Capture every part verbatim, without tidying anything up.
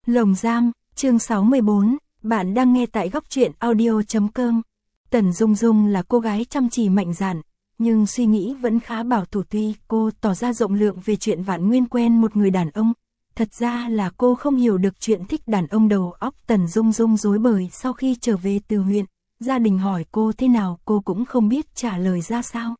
Lồng giam, chương sáu mươi bốn, bạn đang nghe tại góc truyện audio chấm com. Tần Dung Dung là cô gái chăm chỉ mạnh dạn, nhưng suy nghĩ vẫn khá bảo thủ. Tuy cô tỏ ra rộng lượng về chuyện Vạn Nguyên quen một người đàn ông, thật ra là cô không hiểu được chuyện thích đàn ông đầu óc. Tần Dung Dung rối bời sau khi trở về từ huyện, gia đình hỏi cô thế nào cô cũng không biết trả lời ra sao.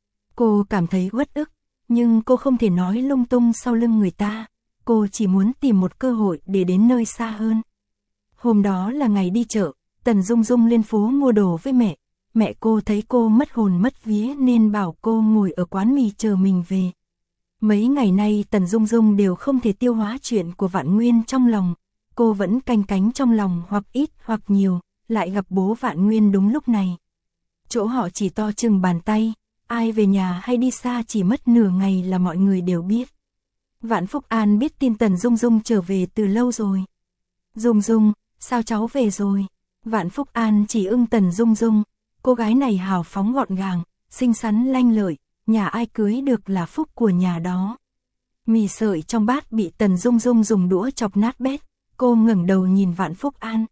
Cô cảm thấy uất ức, nhưng cô không thể nói lung tung sau lưng người ta. Cô chỉ muốn tìm một cơ hội để đến nơi xa hơn. Hôm đó là ngày đi chợ, Tần Dung Dung lên phố mua đồ với mẹ. Mẹ cô thấy cô mất hồn mất vía nên bảo cô ngồi ở quán mì chờ mình về. Mấy ngày nay Tần Dung Dung đều không thể tiêu hóa chuyện của Vạn Nguyên trong lòng. Cô vẫn canh cánh trong lòng hoặc ít hoặc nhiều, lại gặp bố Vạn Nguyên đúng lúc này. Chỗ họ chỉ to chừng bàn tay, ai về nhà hay đi xa chỉ mất nửa ngày là mọi người đều biết. Vạn Phúc An biết tin Tần Dung Dung trở về từ lâu rồi. Dung Dung, sao cháu về rồi? Vạn Phúc An chỉ ưng Tần Dung Dung, cô gái này hào phóng gọn gàng, xinh xắn lanh lợi, nhà ai cưới được là phúc của nhà đó. Mì sợi trong bát bị Tần Dung Dung dùng đũa chọc nát bét, cô ngẩng đầu nhìn Vạn Phúc An.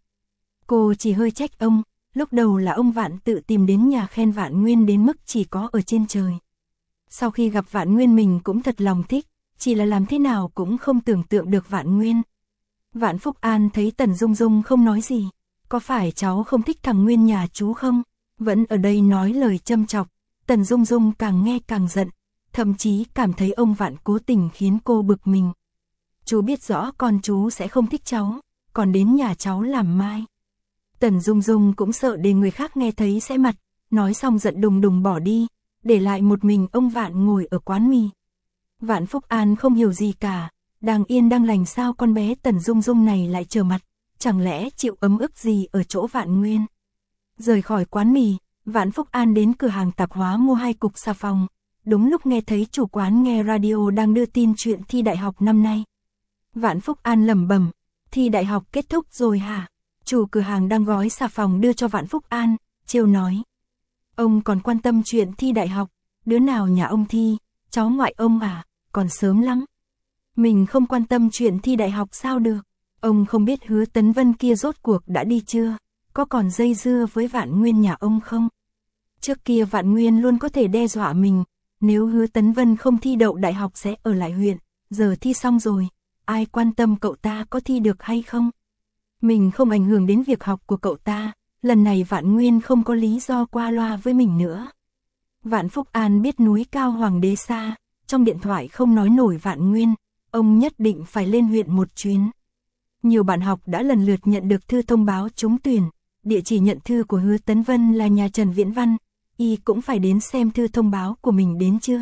Cô chỉ hơi trách ông, lúc đầu là ông Vạn tự tìm đến nhà khen Vạn Nguyên đến mức chỉ có ở trên trời. Sau khi gặp Vạn Nguyên mình cũng thật lòng thích, chỉ là làm thế nào cũng không tưởng tượng được Vạn Nguyên. Vạn Phúc An thấy Tần Dung Dung không nói gì, có phải cháu không thích thằng Nguyên nhà chú không? Vẫn ở đây nói lời châm chọc, Tần Dung Dung càng nghe càng giận, thậm chí cảm thấy ông Vạn cố tình khiến cô bực mình. Chú biết rõ con chú sẽ không thích cháu, còn đến nhà cháu làm mai. Tần Dung Dung cũng sợ để người khác nghe thấy sẽ mặt, nói xong giận đùng đùng bỏ đi, để lại một mình ông Vạn ngồi ở quán mì. Vạn Phúc An không hiểu gì cả, đang yên đang lành sao con bé Tần Dung Dung này lại trở mặt, chẳng lẽ chịu ấm ức gì ở chỗ Vạn Nguyên. Rời khỏi quán mì, Vạn Phúc An đến cửa hàng tạp hóa mua hai cục xà phòng, đúng lúc nghe thấy chủ quán nghe radio đang đưa tin chuyện thi đại học năm nay. Vạn Phúc An lẩm bẩm, thi đại học kết thúc rồi hả? Chủ cửa hàng đang gói xà phòng đưa cho Vạn Phúc An, trêu nói. Ông còn quan tâm chuyện thi đại học, đứa nào nhà ông thi, cháu ngoại ông à, còn sớm lắm. Mình không quan tâm chuyện thi đại học sao được, ông không biết Hứa Tấn Vân kia rốt cuộc đã đi chưa, có còn dây dưa với Vạn Nguyên nhà ông không? Trước kia Vạn Nguyên luôn có thể đe dọa mình, nếu Hứa Tấn Vân không thi đậu đại học sẽ ở lại huyện, giờ thi xong rồi, ai quan tâm cậu ta có thi được hay không? Mình không ảnh hưởng đến việc học của cậu ta, lần này Vạn Nguyên không có lý do qua loa với mình nữa. Vạn Phúc An biết núi cao hoàng đế xa, trong điện thoại không nói nổi Vạn Nguyên, ông nhất định phải lên huyện một chuyến. Nhiều bạn học đã lần lượt nhận được thư thông báo trúng tuyển, địa chỉ nhận thư của Hứa Tấn Vân là nhà Trần Viễn Văn, y cũng phải đến xem thư thông báo của mình đến chưa.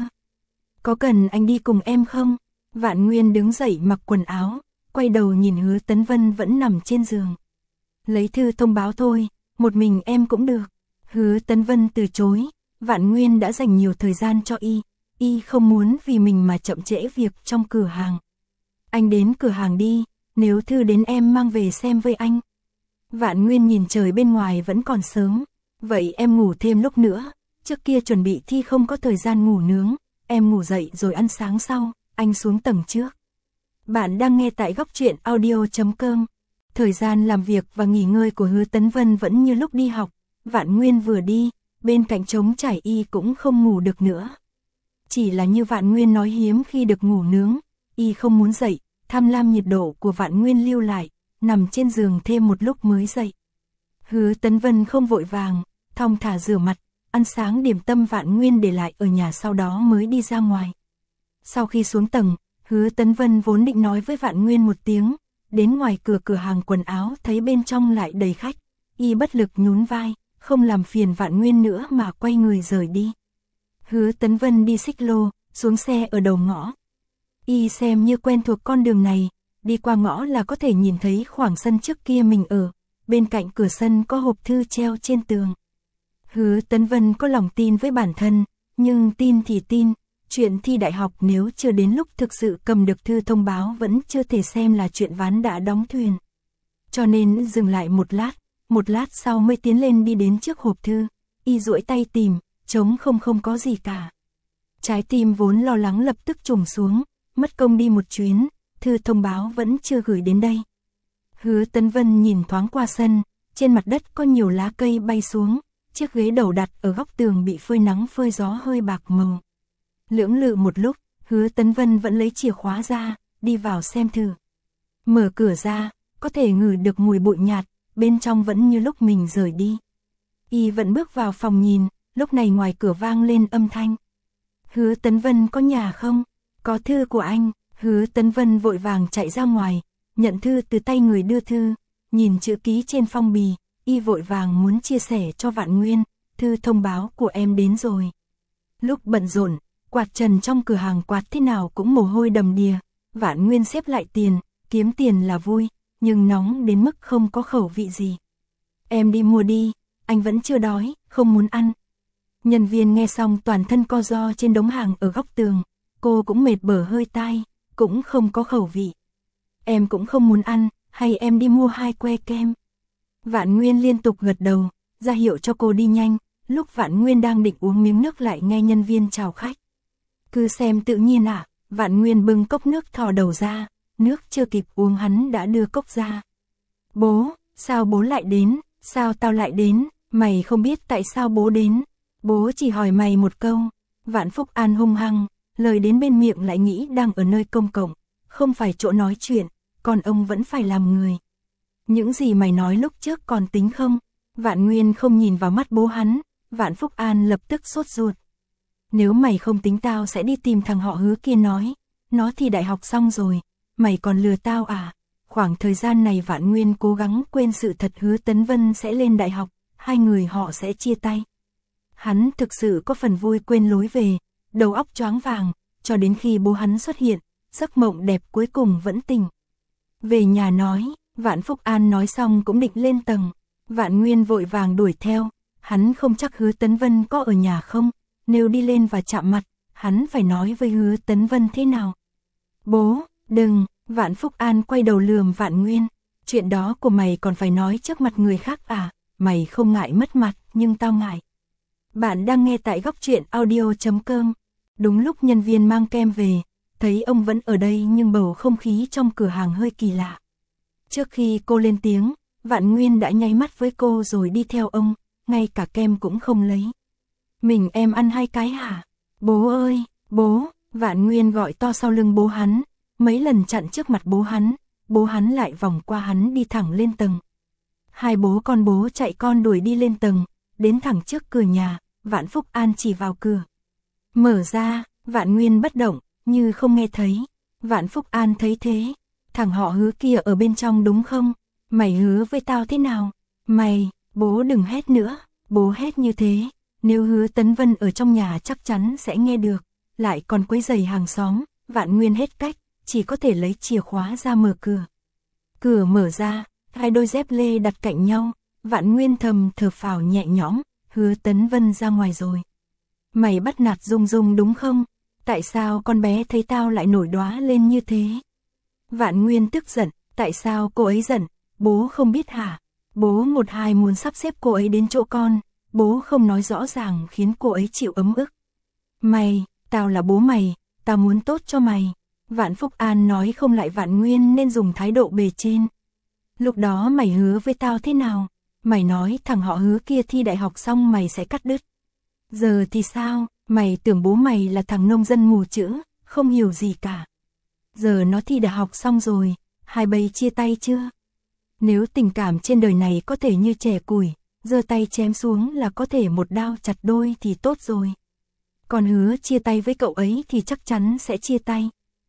Có cần anh đi cùng em không? Vạn Nguyên đứng dậy mặc quần áo, quay đầu nhìn Hứa Tấn Vân vẫn nằm trên giường. Lấy thư thông báo thôi, một mình em cũng được. Hứa Tấn Vân từ chối, Vạn Nguyên đã dành nhiều thời gian cho y, y không muốn vì mình mà chậm trễ việc trong cửa hàng. Anh đến cửa hàng đi, nếu thư đến em mang về xem với anh. Vạn Nguyên nhìn trời bên ngoài vẫn còn sớm, vậy em ngủ thêm lúc nữa, trước kia chuẩn bị thi không có thời gian ngủ nướng, em ngủ dậy rồi ăn sáng sau, anh xuống tầng trước. Bạn đang nghe tại góc truyện audio chấm com. Thời gian làm việc và nghỉ ngơi của Hứa Tấn Vân vẫn như lúc đi học, Vạn Nguyên vừa đi, bên cạnh trống trải y cũng không ngủ được nữa. Chỉ là như Vạn Nguyên nói hiếm khi được ngủ nướng, y không muốn dậy, tham lam nhiệt độ của Vạn Nguyên lưu lại, nằm trên giường thêm một lúc mới dậy. Hứa Tấn Vân không vội vàng, thong thả rửa mặt, ăn sáng điểm tâm Vạn Nguyên để lại ở nhà sau đó mới đi ra ngoài. Sau khi xuống tầng, Hứa Tấn Vân vốn định nói với Vạn Nguyên một tiếng, đến ngoài cửa cửa hàng quần áo thấy bên trong lại đầy khách, y bất lực nhún vai, không làm phiền Vạn Nguyên nữa mà quay người rời đi. Hứa Tấn Vân đi xích lô, xuống xe ở đầu ngõ. Y xem như quen thuộc con đường này, đi qua ngõ là có thể nhìn thấy khoảng sân trước kia mình ở, bên cạnh cửa sân có hộp thư treo trên tường. Hứa Tấn Vân có lòng tin với bản thân, nhưng tin thì tin, chuyện thi đại học nếu chưa đến lúc thực sự cầm được thư thông báo vẫn chưa thể xem là chuyện ván đã đóng thuyền. Cho nên dừng lại một lát, một lát sau mới tiến lên đi đến trước hộp thư, y duỗi tay tìm, trống không không có gì cả. Trái tim vốn lo lắng lập tức trùng xuống, mất công đi một chuyến, thư thông báo vẫn chưa gửi đến đây. Hứa Tấn Vân nhìn thoáng qua sân, trên mặt đất có nhiều lá cây bay xuống, chiếc ghế đầu đặt ở góc tường bị phơi nắng phơi gió hơi bạc màu. Lưỡng lự một lúc, Hứa Tấn Vân vẫn lấy chìa khóa ra, đi vào xem thử. Mở cửa ra, có thể ngửi được mùi bụi nhạt, bên trong vẫn như lúc mình rời đi. Y vẫn bước vào phòng nhìn, lúc này ngoài cửa vang lên âm thanh. Hứa Tấn Vân có nhà không? Có thư của anh. Hứa Tấn Vân vội vàng chạy ra ngoài, nhận thư từ tay người đưa thư, nhìn chữ ký trên phong bì, Y vội vàng muốn chia sẻ cho Vạn Nguyên, thư thông báo của em đến rồi. Lúc bận rộn, quạt trần trong cửa hàng quạt thế nào cũng mồ hôi đầm đìa, Vạn Nguyên xếp lại tiền, kiếm tiền là vui, nhưng nóng đến mức không có khẩu vị gì. Em đi mua đi, anh vẫn chưa đói, không muốn ăn. Nhân viên nghe xong toàn thân co ro trên đống hàng ở góc tường, cô cũng mệt bở hơi tai, cũng không có khẩu vị. Em cũng không muốn ăn, hay em đi mua hai que kem. Vạn Nguyên liên tục gật đầu, ra hiệu cho cô đi nhanh, lúc Vạn Nguyên đang định uống miếng nước lại nghe nhân viên chào khách. Cứ xem tự nhiên ạ, à, Vạn Nguyên bưng cốc nước thò đầu ra, nước chưa kịp uống hắn đã đưa cốc ra. Bố, sao bố lại đến, sao tao lại đến, mày không biết tại sao bố đến, bố chỉ hỏi mày một câu. Vạn Phúc An hung hăng, lời đến bên miệng lại nghĩ đang ở nơi công cộng, không phải chỗ nói chuyện, còn ông vẫn phải làm người. Những gì mày nói lúc trước còn tính không? Vạn Nguyên không nhìn vào mắt bố hắn, Vạn Phúc An lập tức sốt ruột. Nếu mày không tính tao sẽ đi tìm thằng họ Hứa kia nói, nó thì đại học xong rồi, mày còn lừa tao à? Khoảng thời gian này Vạn Nguyên cố gắng quên sự thật Hứa Tấn Vân sẽ lên đại học, hai người họ sẽ chia tay. Hắn thực sự có phần vui quên lối về, đầu óc choáng vàng, cho đến khi bố hắn xuất hiện, giấc mộng đẹp cuối cùng vẫn tỉnh. Về nhà nói, Vạn Phúc An nói xong cũng định lên tầng, Vạn Nguyên vội vàng đuổi theo, hắn không chắc Hứa Tấn Vân có ở nhà không, nếu đi lên và chạm mặt, hắn phải nói với Hứa Tấn Vân thế nào. Bố, đừng, Vạn Phúc An quay đầu lườm Vạn Nguyên, chuyện đó của mày còn phải nói trước mặt người khác à, mày không ngại mất mặt, nhưng tao ngại. Bạn đang nghe tại góc truyện audio chấm com. Đúng lúc nhân viên mang kem về, thấy ông vẫn ở đây nhưng bầu không khí trong cửa hàng hơi kỳ lạ. Trước khi cô lên tiếng, Vạn Nguyên đã nháy mắt với cô rồi đi theo ông, ngay cả kem cũng không lấy. Mình em ăn hai cái hả? Bố ơi, bố, Vạn Nguyên gọi to sau lưng bố hắn, mấy lần chặn trước mặt bố hắn, bố hắn lại vòng qua hắn đi thẳng lên tầng. Hai bố con bố chạy con đuổi đi lên tầng, đến thẳng trước cửa nhà, Vạn Phúc An chỉ vào cửa. Mở ra, Vạn Nguyên bất động, như không nghe thấy. Vạn Phúc An thấy thế, thằng họ Hứa kia ở bên trong đúng không? Mày hứa với tao thế nào? Mày, bố đừng hét nữa, bố hét như thế, nếu Hứa Tấn Vân ở trong nhà chắc chắn sẽ nghe được, lại còn quấy rầy hàng xóm. Vạn Nguyên hết cách, chỉ có thể lấy chìa khóa ra mở cửa. Cửa mở ra, hai đôi dép lê đặt cạnh nhau, Vạn Nguyên thầm thở phào nhẹ nhõm, Hứa Tấn Vân ra ngoài rồi. Mày bắt nạt Dung Dung đúng không? Tại sao con bé thấy tao lại nổi đóa lên như thế? Vạn Nguyên tức giận, tại sao cô ấy giận? Bố không biết hả? Bố một hai muốn sắp xếp cô ấy đến chỗ con, bố không nói rõ ràng khiến cô ấy chịu ấm ức. Mày, tao là bố mày, tao muốn tốt cho mày. Vạn Phúc An nói không lại Vạn Nguyên nên dùng thái độ bề trên. Lúc đó mày hứa với tao thế nào? Mày nói thằng họ Hứa kia thi đại học xong mày sẽ cắt đứt. Giờ thì sao? Mày tưởng bố mày là thằng nông dân mù chữ, không hiểu gì cả. Giờ nó thi đại học xong rồi, hai bây chia tay chưa? Nếu tình cảm trên đời này có thể như chẻ củi, giơ tay chém xuống là có thể một đao chặt đôi thì tốt rồi. Còn Hứa chia tay với cậu ấy thì chắc chắn sẽ chia tay.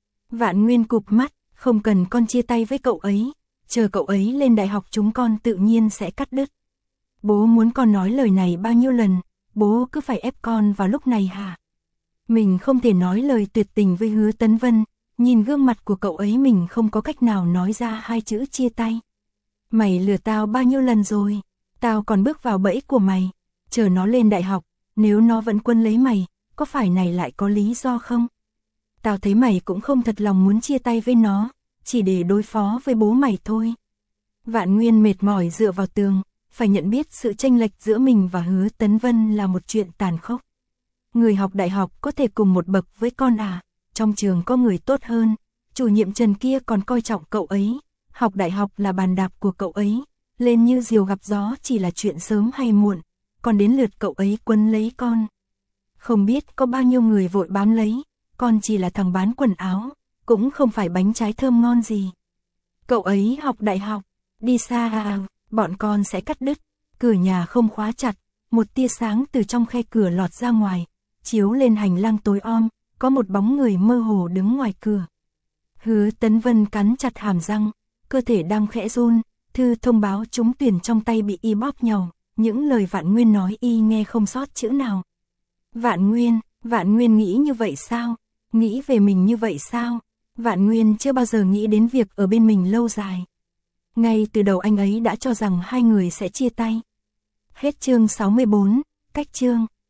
Vạn Nguyên cụp mắt, không cần con chia tay với cậu ấy, chờ cậu ấy lên đại học chúng con tự nhiên sẽ cắt đứt. Bố muốn con nói lời này bao nhiêu lần, bố cứ phải ép con vào lúc này hả? Mình không thể nói lời tuyệt tình với Hứa Tấn Vân, nhìn gương mặt của cậu ấy mình không có cách nào nói ra hai chữ chia tay. Mày lừa tao bao nhiêu lần rồi, tao còn bước vào bẫy của mày, chờ nó lên đại học, nếu nó vẫn quân lấy mày, có phải này lại có lý do không? Tao thấy mày cũng không thật lòng muốn chia tay với nó, chỉ để đối phó với bố mày thôi. Vạn Nguyên mệt mỏi dựa vào tường, phải nhận biết sự chênh lệch giữa mình và Hứa Tấn Vân là một chuyện tàn khốc. Người học đại học có thể cùng một bậc với con à, trong trường có người tốt hơn, chủ nhiệm Trần kia còn coi trọng cậu ấy, học đại học là bàn đạp của cậu ấy, lên như diều gặp gió chỉ là chuyện sớm hay muộn, còn đến lượt cậu ấy quấn lấy con. Không biết có bao nhiêu người vội bám lấy, con chỉ là thằng bán quần áo, cũng không phải bánh trái thơm ngon gì. Cậu ấy học đại học, đi xa à, bọn con sẽ cắt đứt, cửa nhà không khóa chặt, một tia sáng từ trong khe cửa lọt ra ngoài, chiếu lên hành lang tối om, có một bóng người mơ hồ đứng ngoài cửa. Hứa Tấn Vân cắn chặt hàm răng, cơ thể đang khẽ run, thư thông báo trúng tuyển trong tay bị y bóp nhàu, những lời Vạn Nguyên nói y nghe không sót chữ nào. Vạn Nguyên, Vạn Nguyên nghĩ như vậy sao? Nghĩ về mình như vậy sao? Vạn Nguyên chưa bao giờ nghĩ đến việc ở bên mình lâu dài. Ngay từ đầu anh ấy đã cho rằng hai người sẽ chia tay. Hết chương sáu mươi bốn, cách chương.